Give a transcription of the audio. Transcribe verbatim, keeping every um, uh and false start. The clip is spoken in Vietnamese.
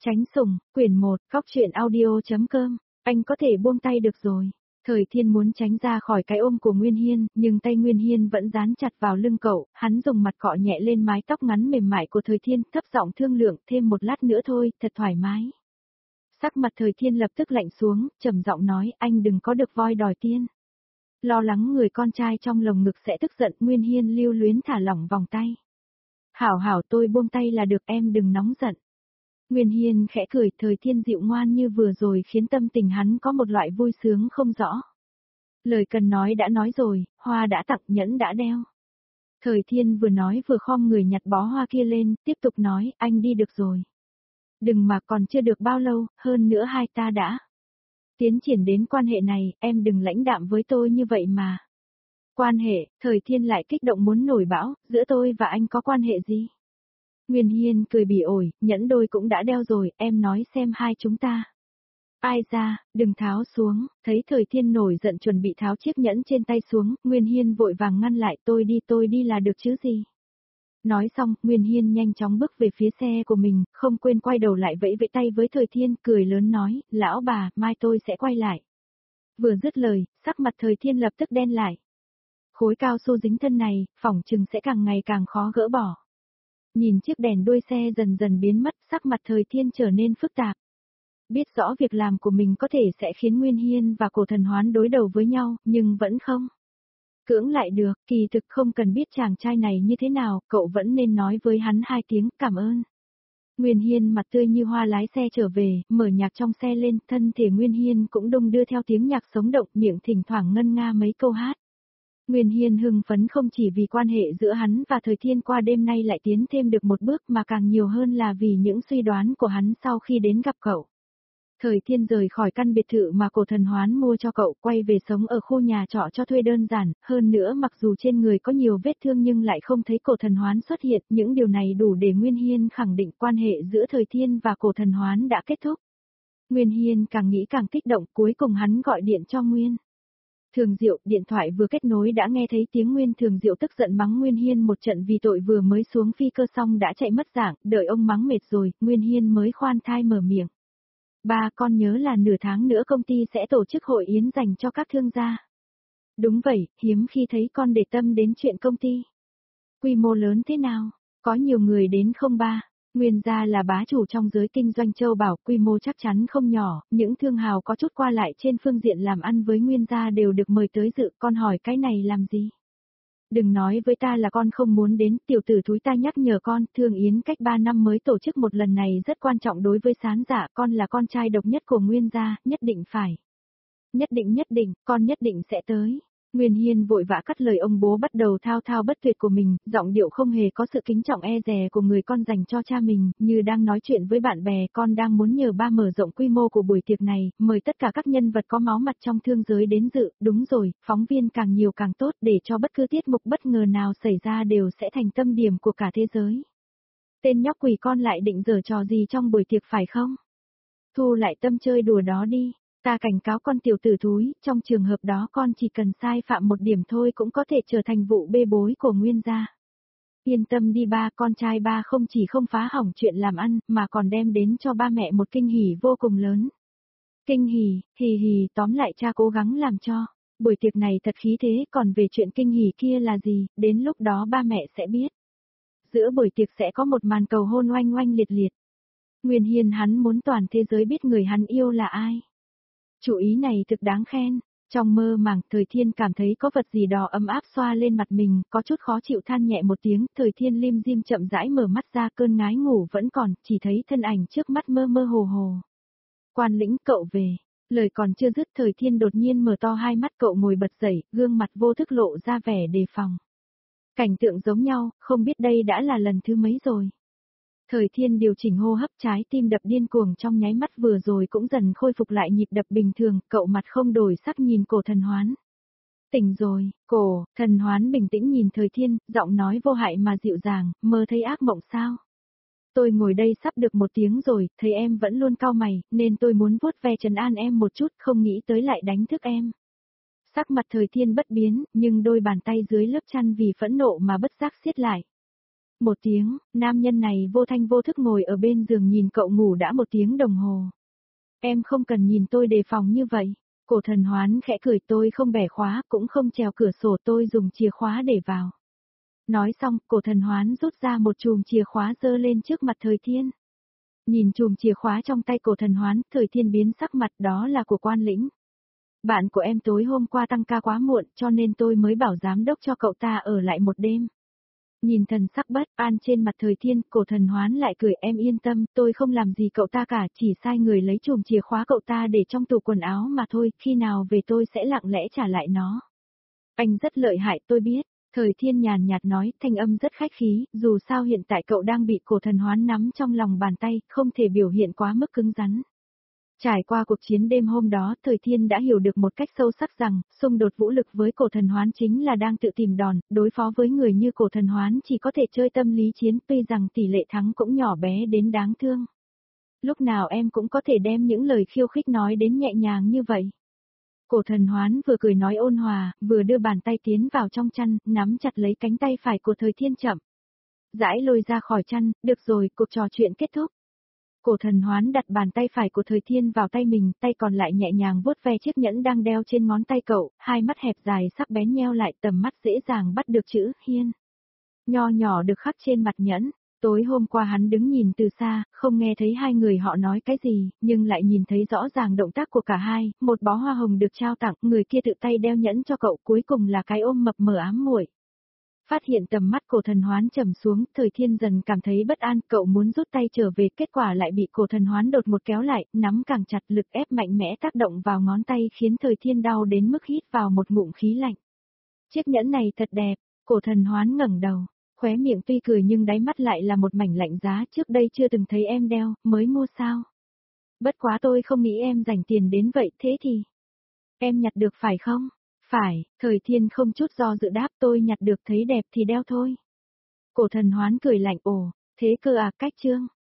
Tránh sủng, quyển một, cóc truyện audio.com, anh có thể buông tay được rồi. Thời Thiên muốn tránh ra khỏi cái ôm của Nguyên Hiên, nhưng tay Nguyên Hiên vẫn dán chặt vào lưng cậu, hắn dùng mặt cọ nhẹ lên mái tóc ngắn mềm mại của Thời Thiên, thấp giọng thương lượng, thêm một lát nữa thôi, thật thoải mái. Sắc mặt Thời Thiên lập tức lạnh xuống, trầm giọng nói, anh đừng có được voi đòi tiên. Lo lắng người con trai trong lồng ngực sẽ tức giận, Nguyên Hiên lưu luyến thả lỏng vòng tay. Hảo hảo, tôi buông tay là được, em đừng nóng giận. Nguyên Hiên khẽ cười, Thời Thiên dịu ngoan như vừa rồi khiến tâm tình hắn có một loại vui sướng không rõ. Lời cần nói đã nói rồi, hoa đã tặng, nhẫn đã đeo. Thời Thiên vừa nói vừa khom người nhặt bó hoa kia lên, tiếp tục nói, anh đi được rồi. Đừng mà, còn chưa được bao lâu, hơn nữa hai ta đã tiến triển đến quan hệ này, em đừng lãnh đạm với tôi như vậy mà. Quan hệ, Thời Thiên lại kích động muốn nổi bão, giữa tôi và anh có quan hệ gì? Nguyên Hiên cười bỉ ổi, nhẫn đôi cũng đã đeo rồi, em nói xem hai chúng ta. Ai ra, đừng tháo xuống, thấy Thời Thiên nổi giận chuẩn bị tháo chiếc nhẫn trên tay xuống, Nguyên Hiên vội vàng ngăn lại, tôi đi tôi đi là được chứ gì. Nói xong, Nguyên Hiên nhanh chóng bước về phía xe của mình, không quên quay đầu lại vẫy vẫy tay với Thời Thiên, cười lớn nói, lão bà, mai tôi sẽ quay lại. Vừa dứt lời, sắc mặt Thời Thiên lập tức đen lại. Khối cao su dính thân này, phỏng chừng sẽ càng ngày càng khó gỡ bỏ. Nhìn chiếc đèn đuôi xe dần dần biến mất, sắc mặt Thời Thiên trở nên phức tạp. Biết rõ việc làm của mình có thể sẽ khiến Nguyên Hiên và Cổ Thần Hoán đối đầu với nhau, nhưng vẫn không cưỡng lại được, kỳ thực không cần biết chàng trai này như thế nào, cậu vẫn nên nói với hắn hai tiếng cảm ơn. Nguyên Hiên mặt tươi như hoa lái xe trở về, mở nhạc trong xe lên, thân thể Nguyên Hiên cũng đung đưa theo tiếng nhạc sống động, miệng thỉnh thoảng ngân nga mấy câu hát. Nguyên Hiên hưng phấn không chỉ vì quan hệ giữa hắn và Thời Thiên qua đêm nay lại tiến thêm được một bước mà càng nhiều hơn là vì những suy đoán của hắn sau khi đến gặp cậu. Thời Thiên rời khỏi căn biệt thự mà Cổ Thần Hoán mua cho cậu, quay về sống ở khu nhà trọ cho thuê đơn giản, hơn nữa mặc dù trên người có nhiều vết thương nhưng lại không thấy Cổ Thần Hoán xuất hiện, những điều này đủ để Nguyên Hiên khẳng định quan hệ giữa Thời Thiên và Cổ Thần Hoán đã kết thúc. Nguyên Hiên càng nghĩ càng kích động, cuối cùng hắn gọi điện cho Nguyên Thường Diệu, điện thoại vừa kết nối đã nghe thấy tiếng Nguyên Thường Diệu tức giận mắng Nguyên Hiên một trận vì tội vừa mới xuống phi cơ xong đã chạy mất dạng, đợi ông mắng mệt rồi, Nguyên Hiên mới khoan thai mở miệng. Ba, con nhớ là nửa tháng nữa công ty sẽ tổ chức hội yến dành cho các thương gia. Đúng vậy, hiếm khi thấy con để tâm đến chuyện công ty. Quy mô lớn thế nào? Có nhiều người đến không ba? Nguyên gia là bá chủ trong giới kinh doanh châu bảo, quy mô chắc chắn không nhỏ, những thương hào có chút qua lại trên phương diện làm ăn với Nguyên gia đều được mời tới dự, con hỏi cái này làm gì? Đừng nói với ta là con không muốn đến, tiểu tử thúi ta nhắc nhở con, thương yến cách ba năm mới tổ chức một lần này rất quan trọng đối với Sán Dạ, con là con trai độc nhất của Nguyên gia, nhất định phải. Nhất định nhất định, con nhất định sẽ tới. Nguyên Hiên vội vã cắt lời ông bố bắt đầu thao thao bất tuyệt của mình, giọng điệu không hề có sự kính trọng e dè của người con dành cho cha mình, như đang nói chuyện với bạn bè, con đang muốn nhờ ba mở rộng quy mô của buổi tiệc này, mời tất cả các nhân vật có máu mặt trong thương giới đến dự, đúng rồi, phóng viên càng nhiều càng tốt để cho bất cứ tiết mục bất ngờ nào xảy ra đều sẽ thành tâm điểm của cả thế giới. Tên nhóc quỷ con lại định giở trò gì trong buổi tiệc phải không? Thu lại tâm chơi đùa đó đi. Ta cảnh cáo con tiểu tử thúi, trong trường hợp đó con chỉ cần sai phạm một điểm thôi cũng có thể trở thành vụ bê bối của Nguyên gia. Yên tâm đi ba, con trai ba không chỉ không phá hỏng chuyện làm ăn, mà còn đem đến cho ba mẹ một kinh hỉ vô cùng lớn. Kinh hỉ, hì hì, tóm lại cha cố gắng làm cho. Buổi tiệc này thật khí thế, còn về chuyện kinh hỉ kia là gì, đến lúc đó ba mẹ sẽ biết. Giữa buổi tiệc sẽ có một màn cầu hôn oanh oanh liệt liệt. Nguyên Hiên hắn muốn toàn thế giới biết người hắn yêu là ai. Chủ ý này thực đáng khen. Trong mơ màng, Thời Thiên cảm thấy có vật gì đó ấm áp xoa lên mặt mình, có chút khó chịu than nhẹ một tiếng, Thời Thiên lim dim chậm rãi mở mắt ra, cơn ngái ngủ vẫn còn, chỉ thấy thân ảnh trước mắt mơ mơ hồ hồ. Quan Lĩnh, cậu về. Lời còn chưa dứt, Thời Thiên đột nhiên mở to hai mắt, cậu ngồi bật dậy, gương mặt vô thức lộ ra vẻ đề phòng. Cảnh tượng giống nhau, không biết đây đã là lần thứ mấy rồi. Thời Thiên điều chỉnh hô hấp, trái tim đập điên cuồng trong nháy mắt vừa rồi cũng dần khôi phục lại nhịp đập bình thường, cậu mặt không đổi sắc nhìn Cổ Thần Hoán. Tỉnh rồi, Cổ, Thần Hoán bình tĩnh nhìn Thời Thiên, giọng nói vô hại mà dịu dàng, mơ thấy ác mộng sao? Tôi ngồi đây sắp được một tiếng rồi, thấy em vẫn luôn cau mày, nên tôi muốn vuốt ve trấn an em một chút, không nghĩ tới lại đánh thức em. Sắc mặt Thời Thiên bất biến, nhưng đôi bàn tay dưới lớp chăn vì phẫn nộ mà bất giác siết lại. Một tiếng, nam nhân này vô thanh vô thức ngồi ở bên giường nhìn cậu ngủ đã một tiếng đồng hồ. Em không cần nhìn tôi đề phòng như vậy. Cổ Thần Hoán khẽ cười, tôi không bẻ khóa, cũng không trèo cửa sổ, tôi dùng chìa khóa để vào. Nói xong, Cổ Thần Hoán rút ra một chùm chìa khóa giơ lên trước mặt Thời Thiên. Nhìn chùm chìa khóa trong tay Cổ Thần Hoán, Thời Thiên biến sắc mặt, đó là của Quan Lĩnh. Bạn của em tối hôm qua tăng ca quá muộn, cho nên tôi mới bảo giám đốc cho cậu ta ở lại một đêm. Nhìn thần sắc bất an trên mặt Thời Thiên, Cổ Thần Hoán lại cười, em yên tâm, tôi không làm gì cậu ta cả, chỉ sai người lấy chùm chìa khóa cậu ta để trong tủ quần áo mà thôi, khi nào về tôi sẽ lặng lẽ trả lại nó. Anh rất lợi hại, tôi biết. Thời Thiên nhàn nhạt nói, thanh âm rất khách khí, dù sao hiện tại cậu đang bị Cổ Thần Hoán nắm trong lòng bàn tay, không thể biểu hiện quá mức cứng rắn. Trải qua cuộc chiến đêm hôm đó, Thời Thiên đã hiểu được một cách sâu sắc rằng, xung đột vũ lực với Cổ Thần Hoán chính là đang tự tìm đòn, đối phó với người như Cổ Thần Hoán chỉ có thể chơi tâm lý chiến, tuy rằng tỷ lệ thắng cũng nhỏ bé đến đáng thương. Lúc nào em cũng có thể đem những lời khiêu khích nói đến nhẹ nhàng như vậy. Cổ Thần Hoán vừa cười nói ôn hòa, vừa đưa bàn tay tiến vào trong chăn, nắm chặt lấy cánh tay phải của Thời Thiên chậm rãi lôi ra khỏi chăn, được rồi, cuộc trò chuyện kết thúc. Cổ Thần Hoán đặt bàn tay phải của Thời Thiên vào tay mình, tay còn lại nhẹ nhàng vuốt ve chiếc nhẫn đang đeo trên ngón tay cậu, hai mắt hẹp dài sắc bén nheo lại, tầm mắt dễ dàng bắt được chữ Hiên nho nhỏ được khắc trên mặt nhẫn. Tối hôm qua hắn đứng nhìn từ xa, không nghe thấy hai người họ nói cái gì, nhưng lại nhìn thấy rõ ràng động tác của cả hai, một bó hoa hồng được trao tặng, người kia tự tay đeo nhẫn cho cậu, cuối cùng là cái ôm mập mờ ám muội. Phát hiện tầm mắt Cổ Thần Hoán trầm xuống, Thời Thiên dần cảm thấy bất an, cậu muốn rút tay trở về, kết quả lại bị Cổ Thần Hoán đột một kéo lại, nắm càng chặt, lực ép mạnh mẽ tác động vào ngón tay khiến Thời Thiên đau đến mức hít vào một ngụm khí lạnh. Chiếc nhẫn này thật đẹp, Cổ Thần Hoán ngẩng đầu, khóe miệng tuy cười nhưng đáy mắt lại là một mảnh lạnh giá, trước đây chưa từng thấy em đeo, mới mua sao? Bất quá tôi không nghĩ em dành tiền đến vậy, thế thì em nhặt được phải không? Phải, Thời Thiên không chút do dự đáp, tôi nhặt được thấy đẹp thì đeo thôi. Cổ Thần Hoán cười lạnh, ồ, thế cơ à, cách chương.